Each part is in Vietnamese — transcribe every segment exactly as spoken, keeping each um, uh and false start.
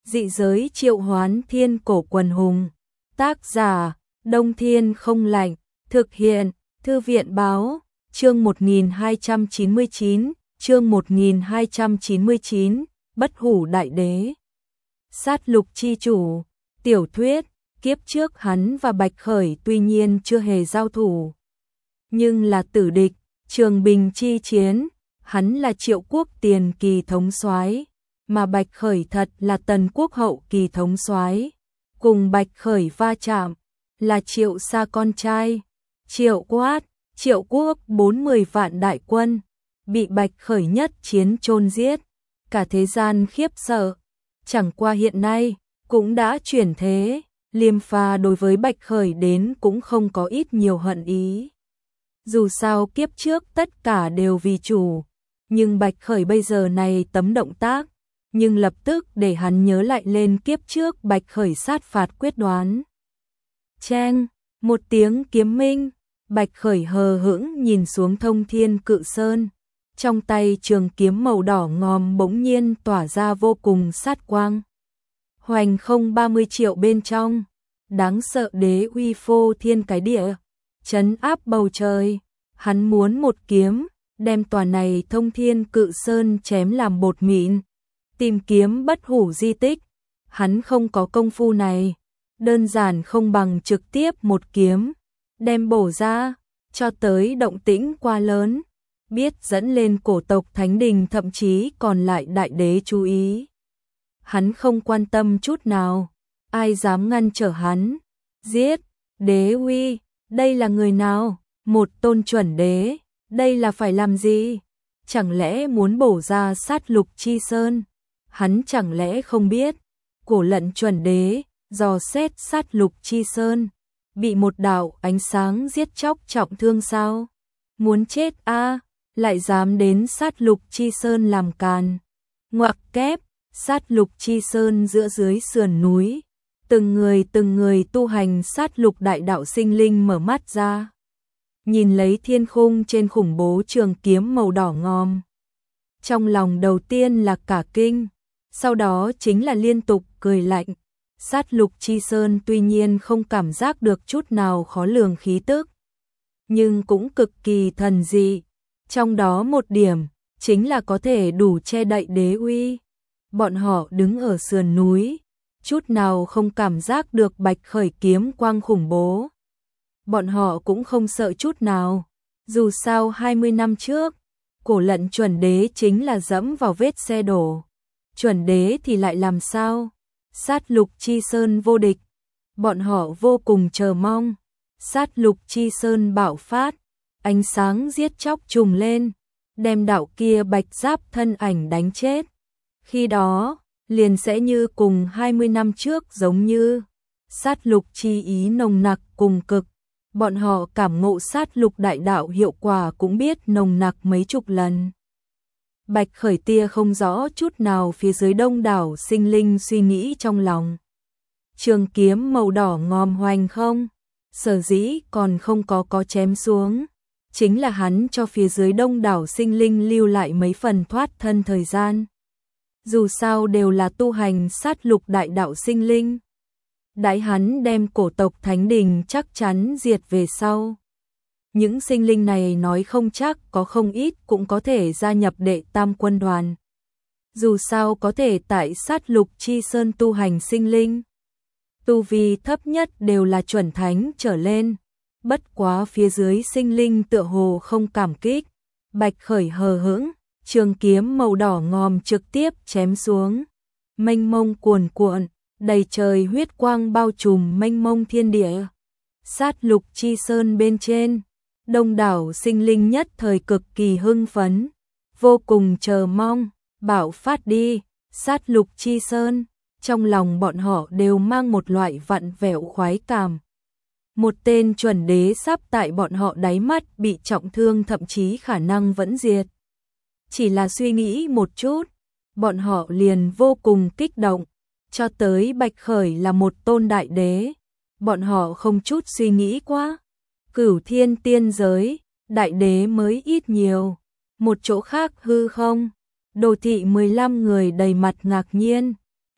Dị giới triệu hoán thiên cổ quần hùng. Tác giả, Đông Thiên không lạnh. Thực hiện, Thư viện báo, chương một nghìn hai trăm chín mươi chín, chương một nghìn hai trăm chín mươi chín, Bất hủ đại đế. Sát lục chi chủ, tiểu thuyết, kiếp trước hắn và Bạch Khởi tuy nhiên chưa hề giao thủ. Nhưng là tử địch, trường bình chi chiến, hắn là Triệu quốc tiền kỳ thống soái, mà Bạch Khởi thật là Tần quốc hậu kỳ thống soái. Cùng Bạch Khởi va chạm, là Triệu Sa con trai, Triệu Quát, Triệu quốc bốn mươi vạn đại quân, bị Bạch Khởi nhất chiến chôn giết, cả thế gian khiếp sợ. Chẳng qua hiện nay, cũng đã chuyển thế, Liêm Pha đối với Bạch Khởi đến cũng không có ít nhiều hận ý. Dù sao kiếp trước tất cả đều vì chủ, nhưng Bạch Khởi bây giờ này tấm động tác, nhưng lập tức để hắn nhớ lại lên kiếp trước Bạch Khởi sát phạt quyết đoán. Cheng, một tiếng kiếm minh, Bạch Khởi hờ hững nhìn xuống Thông Thiên Cự Sơn, trong tay trường kiếm màu đỏ ngòm bỗng nhiên tỏa ra vô cùng sát quang. Hoành không ba mươi triệu bên trong, đáng sợ đế uy phô thiên cái địa, trấn áp bầu trời, hắn muốn một kiếm, đem tòa này Thông Thiên Cự Sơn chém làm bột mịn, tìm kiếm bất hủ di tích, hắn không có công phu này, đơn giản không bằng trực tiếp một kiếm, đem bổ ra, cho tới động tĩnh quá lớn, biết dẫn lên cổ tộc Thánh Đình thậm chí còn lại đại đế chú ý. Hắn không quan tâm chút nào, ai dám ngăn trở hắn, giết, đế uy, đây là người nào, một tôn chuẩn đế, đây là phải làm gì, chẳng lẽ muốn bổ ra sát lục chi sơn, hắn chẳng lẽ không biết, cổ lận chuẩn đế, dò xét sát lục chi sơn, bị một đạo ánh sáng giết chóc trọng thương sao, muốn chết a à, lại dám đến sát lục chi sơn làm càn, ngoặc kép. Sát lục chi sơn giữa dưới sườn núi, từng người từng người tu hành sát lục đại đạo sinh linh mở mắt ra, nhìn lấy thiên khung trên khủng bố trường kiếm màu đỏ ngòm. Trong lòng đầu tiên là cả kinh, sau đó chính là liên tục cười lạnh. Sát lục chi sơn tuy nhiên không cảm giác được chút nào khó lường khí tức, nhưng cũng cực kỳ thần dị, trong đó một điểm chính là có thể đủ che đậy đế uy. Bọn họ đứng ở sườn núi, chút nào không cảm giác được Bạch Khởi kiếm quang khủng bố. Bọn họ cũng không sợ chút nào, dù sao hai mươi năm trước, cổ lận chuẩn đế chính là dẫm vào vết xe đổ. Chuẩn đế thì lại làm sao? Sát lục chi sơn vô địch, bọn họ vô cùng chờ mong. Sát lục chi sơn bạo phát, ánh sáng giết chóc trùng lên, đem đạo kia bạch giáp thân ảnh đánh chết. Khi đó, liền sẽ như cùng hai mươi năm trước giống như, sát lục chi ý nồng nặc cùng cực, bọn họ cảm ngộ sát lục đại đạo hiệu quả cũng biết nồng nặc mấy chục lần. Bạch Khởi tia không rõ chút nào phía dưới đông đảo sinh linh suy nghĩ trong lòng. Trường kiếm màu đỏ ngòm hoành không, sở dĩ còn không có có chém xuống, chính là hắn cho phía dưới đông đảo sinh linh lưu lại mấy phần thoát thân thời gian. Dù sao đều là tu hành sát lục đại đạo sinh linh. Đãi hắn đem cổ tộc Thánh Đình chắc chắn diệt về sau. Những sinh linh này nói không chắc có không ít cũng có thể gia nhập đệ tam quân đoàn. Dù sao có thể tại sát lục chi sơn tu hành sinh linh. Tu vi thấp nhất đều là chuẩn thánh trở lên. Bất quá phía dưới sinh linh tựa hồ không cảm kích. Bạch Khởi hờ hững. Trường kiếm màu đỏ ngòm trực tiếp chém xuống, mênh mông cuồn cuộn, đầy trời huyết quang bao trùm mênh mông thiên địa. Sát lục chi sơn bên trên, đông đảo sinh linh nhất thời cực kỳ hưng phấn, vô cùng chờ mong, bảo phát đi, sát lục chi sơn, trong lòng bọn họ đều mang một loại vặn vẹo khoái cảm. Một tên chuẩn đế sắp tại bọn họ đáy mắt bị trọng thương thậm chí khả năng vẫn diệt. Chỉ là suy nghĩ một chút, bọn họ liền vô cùng kích động, cho tới Bạch Khởi là một tôn đại đế, bọn họ không chút suy nghĩ quá. Cửu thiên tiên giới, đại đế mới ít nhiều, một chỗ khác hư không, đồ thị mười lăm người đầy mặt ngạc nhiên,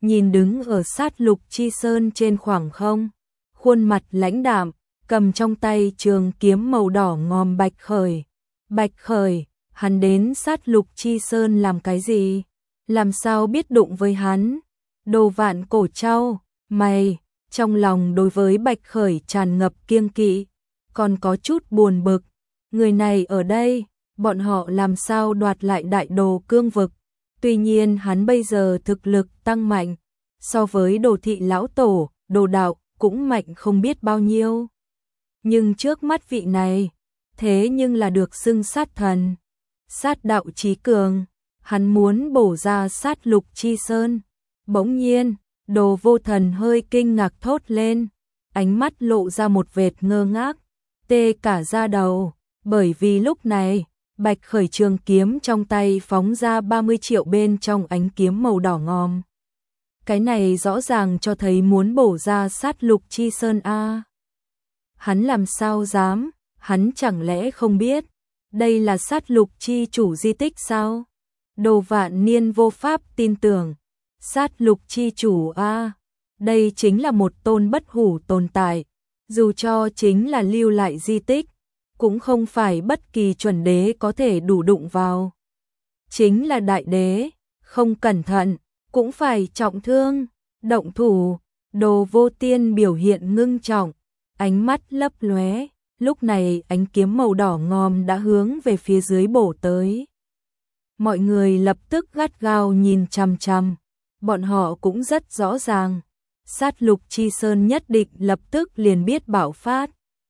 nhìn đứng ở sát lục chi sơn trên khoảng không, khuôn mặt lãnh đạm, cầm trong tay trường kiếm màu đỏ ngòm Bạch Khởi. Bạch Khởi, hắn đến sát lục chi sơn làm cái gì? Làm sao biết đụng với hắn? Đồ Vạn Cổ trao mày, trong lòng đối với Bạch Khởi tràn ngập kiêng kỵ, còn có chút buồn bực. Người này ở đây, bọn họ làm sao đoạt lại đại đồ cương vực? Tuy nhiên hắn bây giờ thực lực tăng mạnh, so với Đồ thị lão tổ, Đồ đạo cũng mạnh không biết bao nhiêu. Nhưng trước mắt vị này, thế nhưng là được xưng sát thần, sát đạo chí cường, hắn muốn bổ ra sát lục chi sơn. Bỗng nhiên, Đồ Vô Thần hơi kinh ngạc thốt lên, ánh mắt lộ ra một vệt ngơ ngác, tê cả da đầu, bởi vì lúc này, Bạch Khởi trường kiếm trong tay phóng ra ba mươi triệu bên trong ánh kiếm màu đỏ ngòm. Cái này rõ ràng cho thấy muốn bổ ra sát lục chi sơn a. Hắn làm sao dám, hắn chẳng lẽ không biết, đây là sát lục chi chủ di tích sao? Đồ Vạn Niên vô pháp tin tưởng, sát lục chi chủ a, đây chính là một tôn bất hủ tồn tại, dù cho chính là lưu lại di tích, cũng không phải bất kỳ chuẩn đế có thể đủ đụng vào. Chính là đại đế, không cẩn thận, cũng phải trọng thương, động thủ. Đồ Vô Tiên biểu hiện ngưng trọng, ánh mắt lấp lóe, lúc này ánh kiếm màu đỏ ngòm đã hướng về phía dưới bổ tới. Mọi người lập tức gắt gao nhìn chằm chằm, bọn họ cũng rất rõ ràng, sát lục chi sơn nhất định lập tức liền biết bạo phát.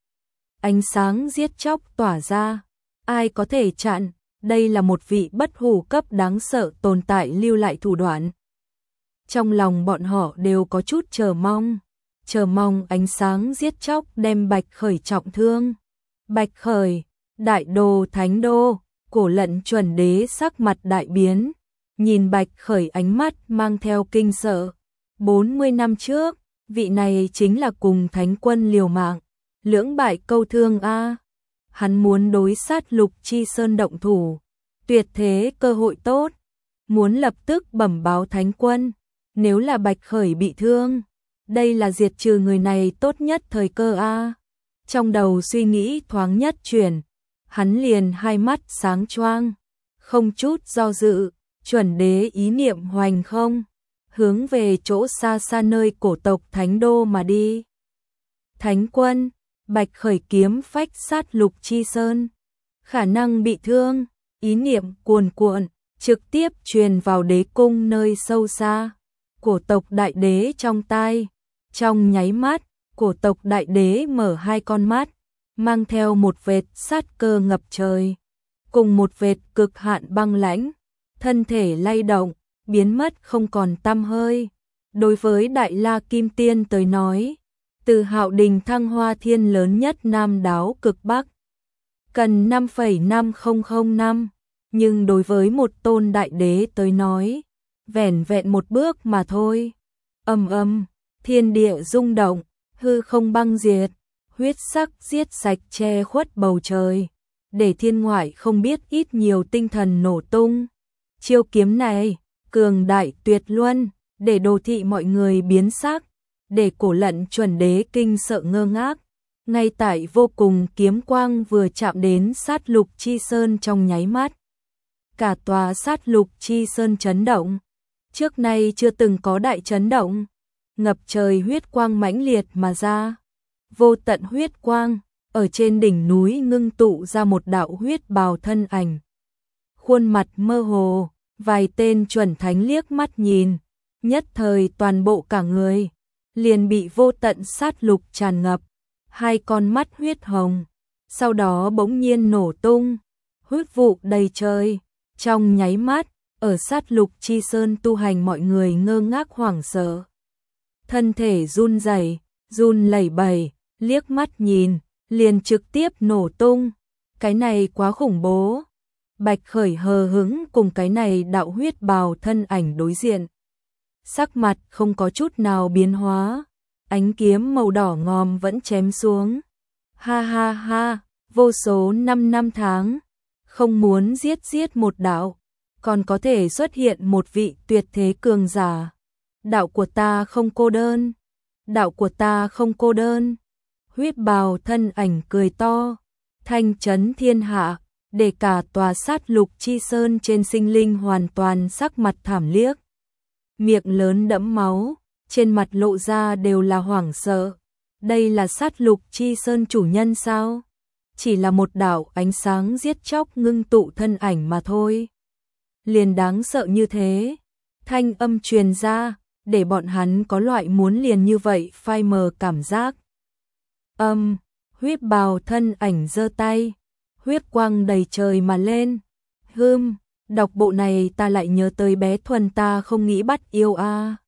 Ánh sáng giết chóc tỏa ra, ai có thể chặn, đây là một vị bất hủ cấp đáng sợ tồn tại lưu lại thủ đoạn. Trong lòng bọn họ đều có chút chờ mong, chờ mong ánh sáng giết chóc đem Bạch Khởi trọng thương. Bạch Khởi, đại đồ thánh đô, Cổ Lận chuẩn đế sắc mặt đại biến, nhìn Bạch Khởi ánh mắt mang theo kinh sợ. bốn mươi năm trước, vị này chính là cùng thánh quân liều mạng, lưỡng bại câu thương a. Hắn muốn đối sát lục chi sơn động thủ, tuyệt thế cơ hội tốt, muốn lập tức bẩm báo thánh quân, nếu là Bạch Khởi bị thương, đây là diệt trừ người này tốt nhất thời cơ a. Trong đầu suy nghĩ thoáng nhất chuyển, hắn liền hai mắt sáng choang, không chút do dự, chuẩn đế ý niệm hoành không, hướng về chỗ xa xa nơi cổ tộc thánh đô mà đi. Thánh quân, Bạch Khởi kiếm phách sát lục chi sơn, khả năng bị thương, ý niệm cuồn cuộn, trực tiếp truyền vào đế cung nơi sâu xa, cổ tộc đại đế trong tai. Trong nháy mắt, cổ tộc đại đế mở hai con mắt, mang theo một vệt sát cơ ngập trời, cùng một vệt cực hạn băng lãnh, thân thể lay động, biến mất không còn tăm hơi. Đối với Đại La Kim Tiên tới nói, từ Hạo Đình thăng hoa thiên lớn nhất Nam đáo cực Bắc, cần năm phẩy năm không không năm, nhưng đối với một tôn đại đế tới nói, vẻn vẹn một bước mà thôi. Ầm ầm, thiên địa rung động, hư không băng diệt, huyết sắc giết sạch che khuất bầu trời, để thiên ngoại không biết ít nhiều tinh thần nổ tung. Chiêu kiếm này, cường đại tuyệt luân, để đồ thị mọi người biến sắc, để Cổ Lận chuẩn đế kinh sợ ngơ ngác. Ngay tại vô cùng kiếm quang vừa chạm đến sát lục chi sơn trong nháy mắt, cả tòa sát lục chi sơn chấn động, trước nay chưa từng có đại chấn động, ngập trời huyết quang mãnh liệt mà ra, vô tận huyết quang, ở trên đỉnh núi ngưng tụ ra một đạo huyết bào thân ảnh. Khuôn mặt mơ hồ, vài tên chuẩn thánh liếc mắt nhìn, nhất thời toàn bộ cả người liền bị vô tận sát lục tràn ngập, hai con mắt huyết hồng, sau đó bỗng nhiên nổ tung, huyết vụ đầy trời. Trong nháy mắt, ở sát lục chi sơn tu hành mọi người ngơ ngác hoảng sợ, thân thể run rẩy, run lẩy bẩy, liếc mắt nhìn, liền trực tiếp nổ tung. Cái này quá khủng bố. Bạch Khởi hờ hững cùng cái này đạo huyết bào thân ảnh đối diện, sắc mặt không có chút nào biến hóa, ánh kiếm màu đỏ ngòm vẫn chém xuống. Ha ha ha, vô số năm năm tháng, không muốn giết giết một đạo, còn có thể xuất hiện một vị tuyệt thế cường giả. đạo của ta không cô đơn, đạo của ta không cô đơn. Huyết bào thân ảnh cười to, thanh chấn thiên hạ, để cả tòa sát lục chi sơn trên sinh linh hoàn toàn sắc mặt thảm liếc. Miệng lớn đẫm máu, trên mặt lộ ra đều là hoảng sợ. Đây là sát lục chi sơn chủ nhân sao? Chỉ là một đạo ánh sáng giết chóc ngưng tụ thân ảnh mà thôi. Liền đáng sợ như thế. Thanh âm truyền ra, để bọn hắn có loại muốn liền như vậy phai mờ cảm giác. Âm, huyết bào thân ảnh giơ tay, huyết quang đầy trời mà lên. Hừm, đọc bộ này ta lại nhớ tới bé Thuần ta không nghĩ bắt yêu a. À.